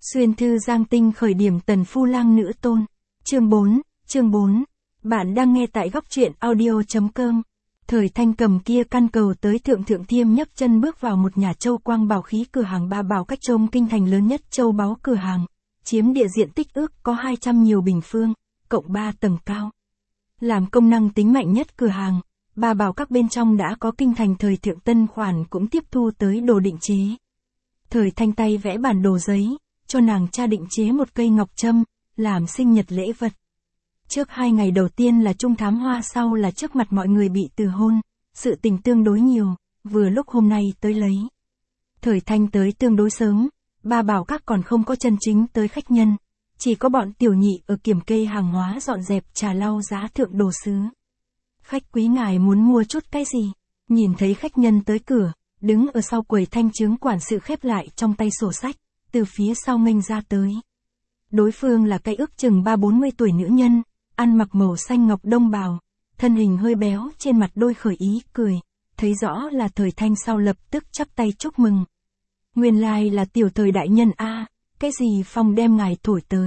Xuyên thư Giang Tinh khởi điểm tần phu lang nữ tôn. Chương 4. Bạn đang nghe tại góc truyện audio.com. Thời Thanh cầm kia căn cầu tới Thượng Thiêm nhấc chân bước vào một nhà châu quang bảo khí cửa hàng ba bảo cách trông kinh thành lớn nhất châu báu cửa hàng, chiếm địa diện tích ước có 200 nhiều bình phương, cộng 3 tầng cao. Làm công năng tính mạnh nhất cửa hàng, ba bảo các bên trong đã có kinh thành thời Thượng Tân khoản cũng tiếp thu tới đồ định chế. Thời Thanh tay vẽ bản đồ giấy, cho nàng cha định chế một cây ngọc trâm, làm sinh nhật lễ vật. Trước 2 ngày đầu tiên là chung thám hoa, sau là trước mặt mọi người bị từ hôn, sự tình tương đối nhiều, vừa lúc hôm nay tới lấy. Thời Thanh tới tương đối sớm, ba bảo các còn không có chân chính tới khách nhân, chỉ có bọn tiểu nhị ở kiểm kê hàng hóa dọn dẹp trà lau giá thượng đồ sứ. Khách quý ngài muốn mua chút cái gì? Nhìn thấy khách nhân tới cửa, đứng ở sau quầy Thanh chứng quản sự khép lại trong tay sổ sách, từ phía sau nghênh ra tới. Đối phương là cái ước chừng 30-40 tuổi nữ nhân, ăn mặc màu xanh ngọc đông bào, thân hình hơi béo, trên mặt đôi khởi ý cười, thấy rõ là Thời Thanh sau lập tức chắp tay chúc mừng. Nguyên lai là tiểu Thời đại nhân a, cái gì phong đem ngài thổi tới?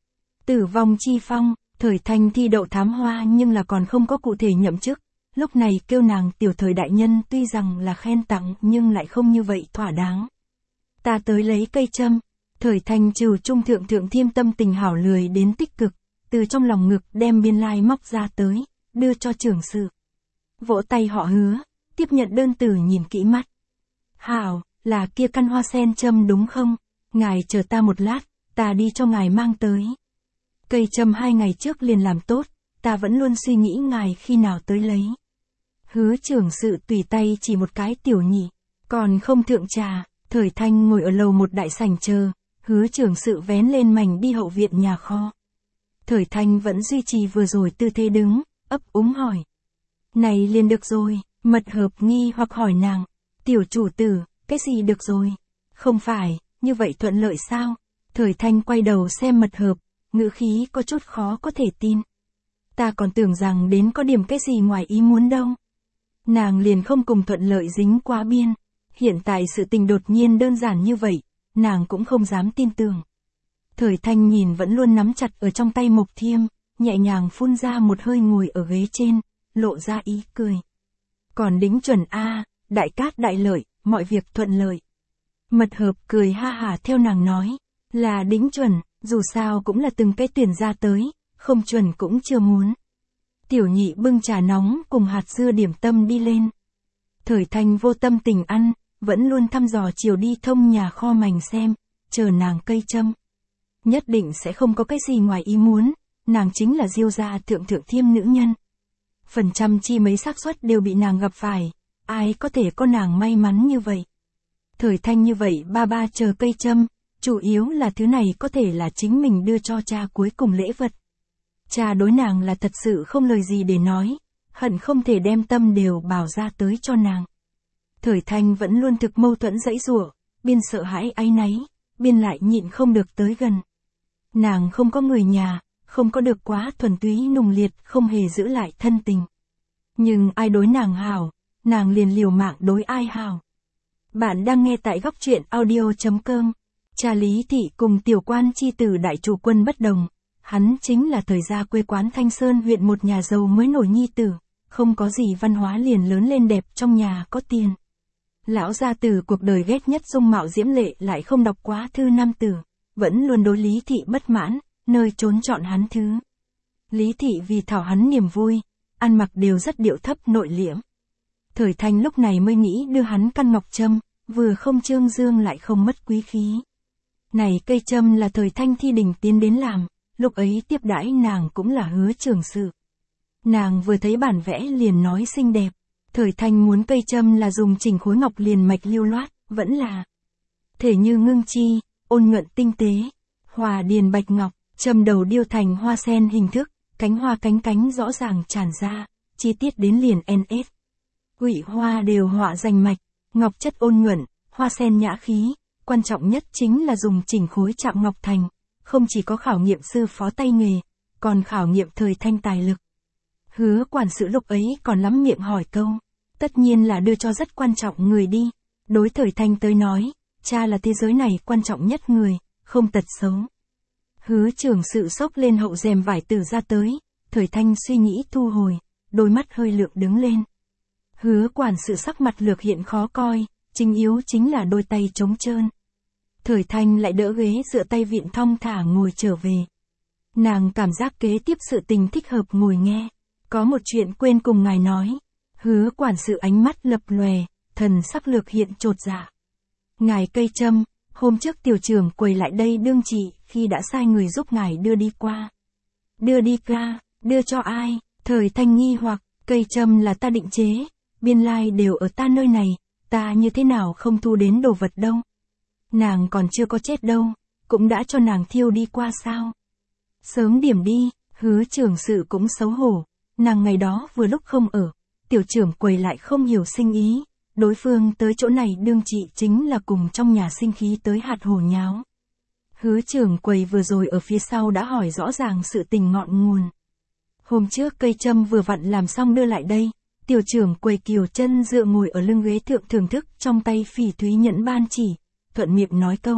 Tử vong chi phong. Thời Thanh thi đậu thám hoa nhưng là còn không có cụ thể nhậm chức, lúc này kêu nàng tiểu Thời đại nhân tuy rằng là khen tặng nhưng lại không như vậy thỏa đáng. Ta tới lấy cây châm. Thời Thanh trừ trung Thượng Thiêm tâm tình hảo lười đến tích cực, từ trong lòng ngực đem biên lai móc ra tới, đưa cho trưởng sự. Vỗ tay họ Hứa, tiếp nhận đơn từ nhìn kỹ mắt. Hảo, là kia căn hoa sen châm đúng không? Ngài chờ ta một lát, ta đi cho ngài mang tới. Cây châm 2 ngày trước liền làm tốt, ta vẫn luôn suy nghĩ ngài khi nào tới lấy. Hứa trưởng sự tùy tay chỉ một cái tiểu nhị, còn không thượng trà. Thời Thanh ngồi ở lầu một đại sảnh chờ, Hứa trưởng sự vén lên mảnh đi hậu viện nhà kho. Thời Thanh vẫn duy trì vừa rồi tư thế đứng, ấp úng hỏi. Này liền được rồi, Mật Hợp nghi hoặc hỏi nàng. Tiểu chủ tử, cái gì được rồi? Không phải, như vậy thuận lợi sao? Thời Thanh quay đầu xem Mật Hợp, ngữ khí có chút khó có thể tin. Ta còn tưởng rằng đến có điểm cái gì ngoài ý muốn đâu. Nàng liền không cùng thuận lợi dính quá biên. Hiện tại sự tình đột nhiên đơn giản như vậy, nàng cũng không dám tin tưởng. Thời Thanh nhìn vẫn luôn nắm chặt ở trong tay mộc thiêm, nhẹ nhàng phun ra một hơi ngồi ở ghế trên, lộ ra ý cười. Còn đính chuẩn a, đại cát đại lợi, mọi việc thuận lợi. Mật Hợp cười ha hả theo nàng nói, là đính chuẩn, dù sao cũng là từng cái tuyển ra tới, không chuẩn cũng chưa muốn. Tiểu nhị bưng trà nóng cùng hạt dưa điểm tâm đi lên. Thời Thanh vô tâm tình ăn, vẫn luôn thăm dò chiều đi thông nhà kho mành xem, chờ nàng cây châm. Nhất định sẽ không có cái gì ngoài ý muốn, nàng chính là Diêu gia Thượng Thiêm nữ nhân. Phần trăm chi mấy xác suất đều bị nàng gặp phải, ai có thể có nàng may mắn như vậy. Thời Thanh như vậy ba chờ cây châm, chủ yếu là thứ này có thể là chính mình đưa cho cha cuối cùng lễ vật. Cha đối nàng là thật sự không lời gì để nói, hận không thể đem tâm đều bảo ra tới cho nàng. Thời Thanh vẫn luôn thực mâu thuẫn dãy giụa, biên sợ hãi áy náy, biên lại nhịn không được tới gần. Nàng không có người nhà, không có được quá thuần túy nùng liệt, không hề giữ lại thân tình. Nhưng ai đối nàng hảo, nàng liền liều mạng đối ai hảo. Bạn đang nghe tại góc truyện audio.com. Cha Lý Thị cùng tiểu quan chi tử đại chủ quân bất đồng, hắn chính là thời gia quê quán Thanh Sơn huyện một nhà giàu mới nổi nhi tử, không có gì văn hóa liền lớn lên đẹp trong nhà có tiền. Lão gia tử cuộc đời ghét nhất dung mạo diễm lệ lại không đọc quá thư nam tử, vẫn luôn đối Lý Thị bất mãn, nơi trốn chọn hắn thứ. Lý Thị vì thảo hắn niềm vui, ăn mặc đều rất điệu thấp nội liễm. Thời Thanh lúc này mới nghĩ đưa hắn căn ngọc trâm, vừa không trương dương lại không mất quý khí. Này cây trâm là Thời Thanh thi đình tiến đến làm, lúc ấy tiếp đãi nàng cũng là Hứa trưởng sự. Nàng vừa thấy bản vẽ liền nói xinh đẹp. Thời Thanh muốn cây châm là dùng chỉnh khối ngọc liền mạch lưu loát, vẫn là thể như ngưng chi, ôn nhuận tinh tế, hòa điền bạch ngọc, châm đầu điêu thành hoa sen hình thức, cánh hoa cánh rõ ràng tràn ra, chi tiết đến liền NS. Quỷ hoa đều họa rành mạch, ngọc chất ôn nhuận, hoa sen nhã khí, quan trọng nhất chính là dùng chỉnh khối chạm ngọc thành, không chỉ có khảo nghiệm sư phó tay nghề, còn khảo nghiệm Thời Thanh tài lực. Hứa quản sự lúc ấy còn lắm miệng hỏi câu, tất nhiên là đưa cho rất quan trọng người đi. Đối Thời Thanh tới nói, cha là thế giới này quan trọng nhất người, không tật xấu. Hứa trưởng sự xốc lên hậu rèm vải từ ra tới, Thời Thanh suy nghĩ thu hồi, đôi mắt hơi lượng đứng lên. Hứa quản sự sắc mặt lược hiện khó coi, chính yếu chính là đôi tay trống trơn. Thời Thanh lại đỡ ghế dựa tay vịn thong thả ngồi trở về. Nàng cảm giác kế tiếp sự tình thích hợp ngồi nghe. Có một chuyện quên cùng ngài nói. Hứa quản sự ánh mắt lập lòe, thần sắc lược hiện chột dạ. Ngài Cây Trâm, hôm trước tiểu trưởng quầy lại đây đương trị khi đã sai người giúp ngài đưa đi qua. Đưa đi qua, đưa cho ai? Thời Thanh nghi hoặc, Cây Trâm là ta định chế, biên lai đều ở ta nơi này, ta như thế nào không thu đến đồ vật đâu. Nàng còn chưa có chết đâu, cũng đã cho nàng thiêu đi qua sao? Sớm điểm đi, hứa trưởng sự cũng xấu hổ, nàng ngày đó vừa lúc không ở, tiểu trưởng quầy lại không hiểu sinh ý, đối phương tới chỗ này đương trị chính là cùng trong nhà sinh khí tới hạt hổ nháo. Hứa trưởng quầy vừa rồi ở phía sau đã hỏi rõ ràng sự tình ngọn nguồn. Hôm trước Cây Trâm vừa vặn làm xong đưa lại đây, tiểu trưởng quầy kiều chân dựa ngồi ở lưng ghế thượng thưởng thức trong tay phỉ thúy nhẫn ban chỉ, thuận miệng nói câu.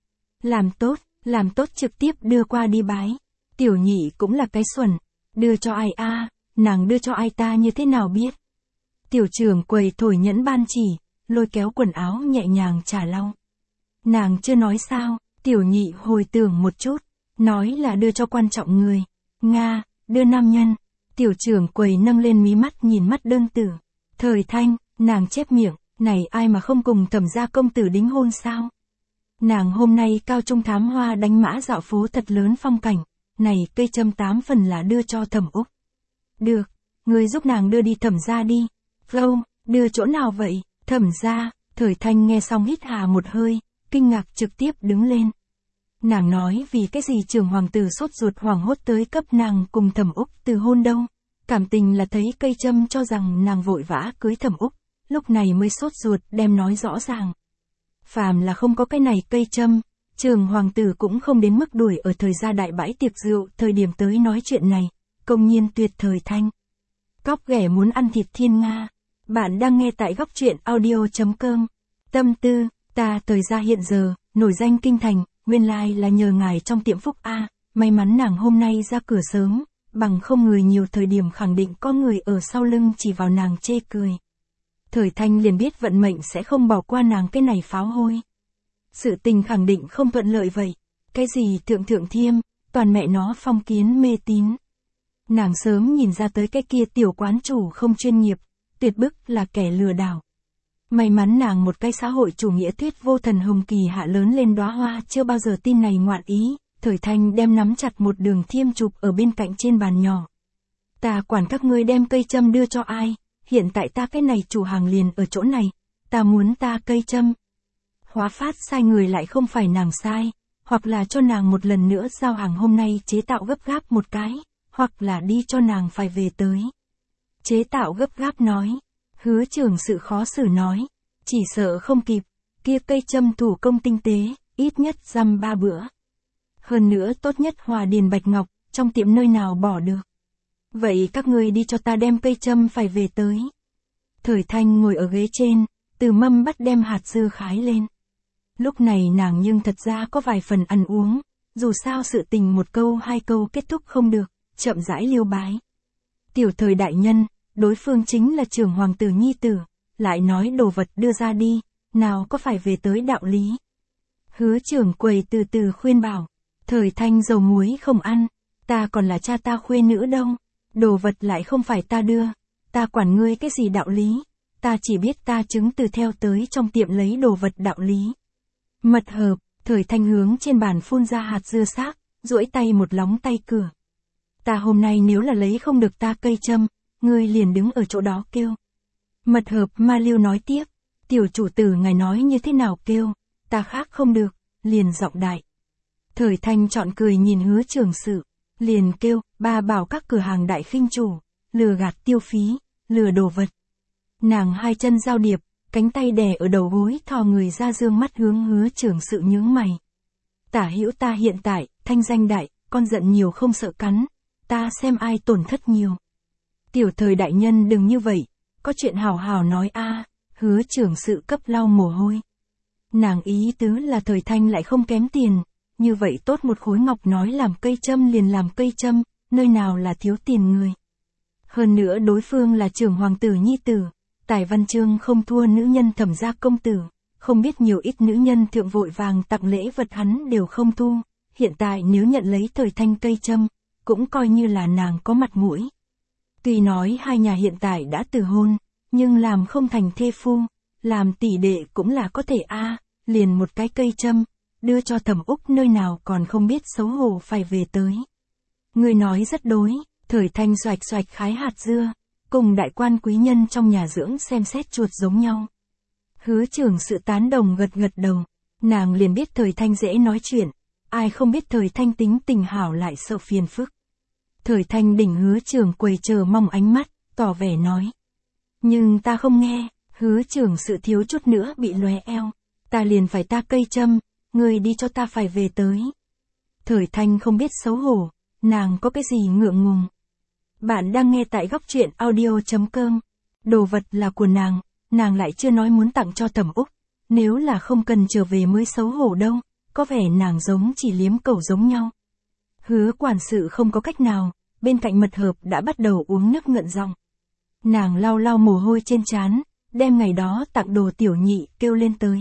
Làm tốt trực tiếp đưa qua đi bái. Tiểu nhị cũng là cái xuẩn, đưa cho ai a, nàng đưa cho ai ta như thế nào biết. Tiểu trưởng quầy thổi nhẫn ban chỉ, lôi kéo quần áo nhẹ nhàng trả lau. Nàng chưa nói sao, tiểu nhị hồi tưởng một chút, nói là đưa cho quan trọng người. Nga, đưa nam nhân. Tiểu trưởng quầy nâng lên mí mắt nhìn mắt đơn tử. Thời Thanh, nàng chép miệng, này ai mà không cùng Thẩm gia công tử đính hôn sao? Nàng hôm nay cao trung thám hoa đánh mã dạo phố thật lớn phong cảnh, này Cây Trâm 8 phần là đưa cho Thẩm Úc. Được, người giúp nàng đưa đi Thẩm gia đi. Vô, đưa chỗ nào vậy? Thẩm gia. Thời Thanh nghe xong hít hà một hơi, kinh ngạc trực tiếp đứng lên. Nàng nói vì cái gì trưởng hoàng tử sốt ruột hoảng hốt tới cấp nàng cùng Thẩm Úc từ hôn đâu. Cảm tình là thấy Cây Trâm cho rằng nàng vội vã cưới Thẩm Úc, lúc này mới sốt ruột đem nói rõ ràng. Phàm là không có cái này Cây Trâm, trưởng hoàng tử cũng không đến mức đuổi ở thời gia đại bãi tiệc rượu thời điểm tới nói chuyện này, công nhiên tuyệt Thời Thanh. Cóc ghẻ muốn ăn thịt thiên Nga. Bạn đang nghe tại góc truyện audio.com. Tâm tư, ta thời gia hiện giờ, nổi danh kinh thành, nguyên lai là nhờ ngài trong tiệm phúc A, may mắn nàng hôm nay ra cửa sớm, bằng không người nhiều thời điểm khẳng định có người ở sau lưng chỉ vào nàng chê cười. Thời Thanh liền biết vận mệnh sẽ không bỏ qua nàng cái này pháo hôi. Sự tình khẳng định không thuận lợi vậy. Cái gì thượng thiêm, toàn mẹ nó phong kiến mê tín. Nàng sớm nhìn ra tới cái kia tiểu quán chủ không chuyên nghiệp, tuyệt bức là kẻ lừa đảo. May mắn nàng một cái xã hội chủ nghĩa thuyết vô thần hồng kỳ hạ lớn lên đóa hoa chưa bao giờ tin này ngoạn ý. Thời Thanh đem nắm chặt một đường thiêm chụp ở bên cạnh trên bàn nhỏ. Ta quản các ngươi đem Cây Trâm đưa cho ai, hiện tại ta cái này chủ hàng liền ở chỗ này, ta muốn ta Cây Trâm. Hóa phát sai người lại không phải nàng sai, hoặc là cho nàng một lần nữa giao hàng hôm nay chế tạo gấp gáp một cái, hoặc là đi cho nàng phải về tới. Chế tạo gấp gáp nói, hứa trưởng sự khó xử nói, chỉ sợ không kịp, kia Cây Trâm thủ công tinh tế, ít nhất dăm 3 bữa. Hơn nữa tốt nhất hòa điền bạch ngọc, trong tiệm nơi nào bỏ được. Vậy các ngươi đi cho ta đem Cây Trâm phải về tới. Thời Thanh ngồi ở ghế trên, từ mâm bắt đem hạt dưa khái lên. Lúc này nàng nhưng thật ra có vài phần ăn uống, dù sao sự tình một câu hai câu kết thúc không được, chậm rãi liêu bái. Tiểu Thời đại nhân, đối phương chính là trưởng hoàng tử nhi tử, lại nói đồ vật đưa ra đi, nào có phải về tới đạo lý. Hứa trưởng quầy từ từ khuyên bảo, Thời Thanh dầu muối không ăn, ta còn là cha ta khuê nữ đâu, đồ vật lại không phải ta đưa, ta quản ngươi cái gì đạo lý, ta chỉ biết ta chứng từ theo tới trong tiệm lấy đồ vật đạo lý. Mật hợp, Thời Thanh hướng trên bàn phun ra hạt dưa xác, duỗi tay một lóng tay cửa. Ta hôm nay nếu là lấy không được ta Cây Trâm, ngươi liền đứng ở chỗ đó kêu. Mật hợp ma liêu nói tiếp, tiểu chủ tử ngài nói như thế nào kêu, ta khác không được, liền giọng đại. Thời Thanh chọn cười nhìn hứa trưởng sự, liền kêu, ba bảo các cửa hàng đại khinh chủ, lừa gạt tiêu phí, lừa đồ vật. Nàng hai chân giao điệp, cánh tay đè ở đầu gối thò người ra dương mắt hướng hứa trưởng sự nhướng mày. Tả hữu ta hiện tại, thanh danh đại, con giận nhiều không sợ cắn, ta xem ai tổn thất nhiều. Tiểu Thời đại nhân đừng như vậy, có chuyện hào hào nói a. Hứa trưởng sự cấp lau mồ hôi. Nàng ý tứ là Thời Thanh lại không kém tiền, như vậy tốt một khối ngọc nói làm cây châm liền làm cây châm, nơi nào là thiếu tiền người. Hơn nữa đối phương là trưởng hoàng tử nhi tử, tài văn chương không thua nữ nhân Thẩm gia công tử, không biết nhiều ít nữ nhân thượng vội vàng tặng lễ vật hắn đều không thu, hiện tại nếu nhận lấy Thời Thanh cây châm, cũng coi như là nàng có mặt mũi. Tuy nói hai nhà hiện tại đã từ hôn, nhưng làm không thành thê phu, làm tỷ đệ cũng là có thể liền một cái cây châm, đưa cho Thẩm Úc nơi nào còn không biết xấu hổ phải về tới. Người nói rất đối, Thời Thanh xoạch xoạch khái hạt dưa, cùng đại quan quý nhân trong nhà dưỡng xem xét chuột giống nhau. Hứa trưởng sự tán đồng gật gật đầu, nàng liền biết Thời Thanh dễ nói chuyện, ai không biết Thời Thanh tính tình hảo lại sợ phiền phức. Thời Thanh đỉnh hứa trưởng quầy chờ mong ánh mắt, tỏ vẻ nói. Nhưng ta không nghe, hứa trưởng sự thiếu chút nữa bị lóe eo, ta liền phải ta cây châm, người đi cho ta phải về tới. Thời Thanh không biết xấu hổ, nàng có cái gì ngượng ngùng. Bạn đang nghe tại góc truyện audio.com, đồ vật là của nàng lại chưa nói muốn tặng cho Thẩm Úc, nếu là không cần trở về mới xấu hổ đâu, có vẻ nàng giống chỉ liếm cẩu giống nhau. Hứa quản sự không có cách nào, bên cạnh mật hợp đã bắt đầu uống nước ngận giọng. Nàng lau lau mồ hôi trên trán, đem ngày đó tặng đồ tiểu nhị kêu lên tới.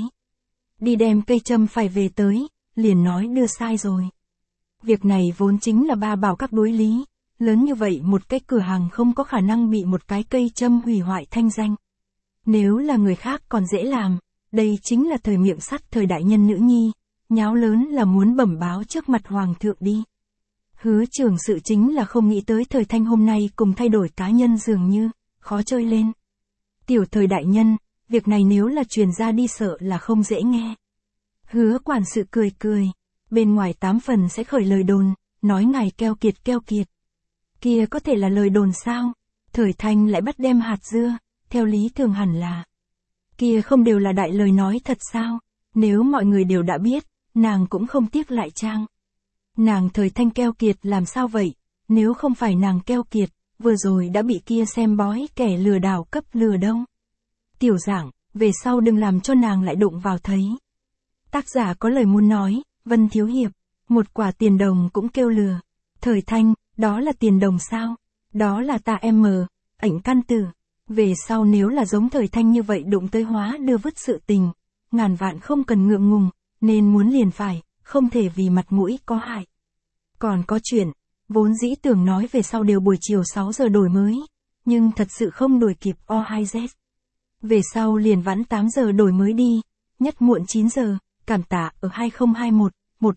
Đi đem cây châm phải về tới, liền nói đưa sai rồi. Việc này vốn chính là ba bảo các đối lý, lớn như vậy một cái cửa hàng không có khả năng bị một cái cây châm hủy hoại thanh danh. Nếu là người khác còn dễ làm, đây chính là thời miệng sắt thời đại nhân nữ nhi, nháo lớn là muốn bẩm báo trước mặt hoàng thượng đi. Hứa trưởng sự chính là không nghĩ tới Thời Thanh hôm nay cùng thay đổi cá nhân dường như, khó chơi lên. Tiểu Thời đại nhân, việc này nếu là truyền ra đi sợ là không dễ nghe. Hứa quản sự cười cười, bên ngoài 8 phần sẽ khởi lời đồn, nói ngài keo kiệt keo kiệt. Kia có thể là lời đồn sao? Thời Thanh lại bắt đem hạt dưa, theo lý thường hẳn là. Kia không đều là đại lời nói thật sao? Nếu mọi người đều đã biết, nàng cũng không tiếc lại trang. Nàng Thời Thanh keo kiệt làm sao vậy? Nếu không phải nàng keo kiệt, vừa rồi đã bị kia xem bói kẻ lừa đảo cấp lừa đâu. Tiểu giảng, về sau đừng làm cho nàng lại đụng vào thấy. Tác giả có lời muốn nói, Vân Thiếu Hiệp, một quả tiền đồng cũng kêu lừa. Thời Thanh, đó là tiền đồng sao? Đó là ta ảnh căn tử. Về sau nếu là giống Thời Thanh như vậy đụng tới hóa đưa vứt sự tình, ngàn vạn không cần ngượng ngùng, nên muốn liền phải, không thể vì mặt mũi có hại. Còn có chuyện, vốn dĩ tưởng nói về sau đều buổi chiều 6 giờ đổi mới, nhưng thật sự không đổi kịp O2Z. Về sau liền vãn 8 giờ đổi mới đi, nhất muộn 9 giờ, cảm tạ ở 2021, 10,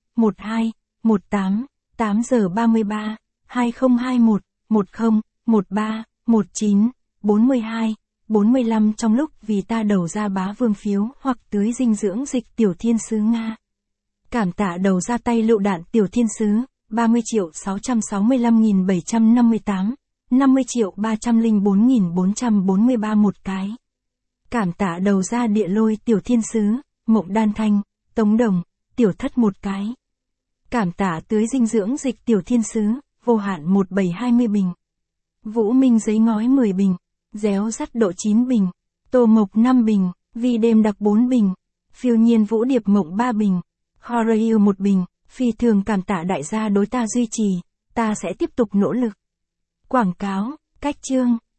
12, 18, 8 giờ 33, 2021, 10, 13, 19, 42, 45 trong lúc vì ta đầu ra bá vương phiếu hoặc tưới dinh dưỡng dịch tiểu thiên sứ Nga. Cảm tạ đầu ra tay lựu đạn tiểu thiên sứ, 30.665.758, 50.304.443 một cái. Cảm tạ đầu ra địa lôi tiểu thiên sứ, Mộng Đan Thanh, Tống Đồng, tiểu thất một cái. Cảm tạ tưới dinh dưỡng dịch tiểu thiên sứ, vô hạn 1720 bình. Vũ Minh giấy ngói 10 bình, réo sắt độ 9 bình, Tô Mộc 5 bình, Vi đêm đặc 4 bình, Phiêu nhiên Vũ Điệp Mộng 3 bình, Horror 1 bình, phi thường cảm tạ đại gia đối ta duy trì, ta sẽ tiếp tục nỗ lực. Quảng cáo, cách chương.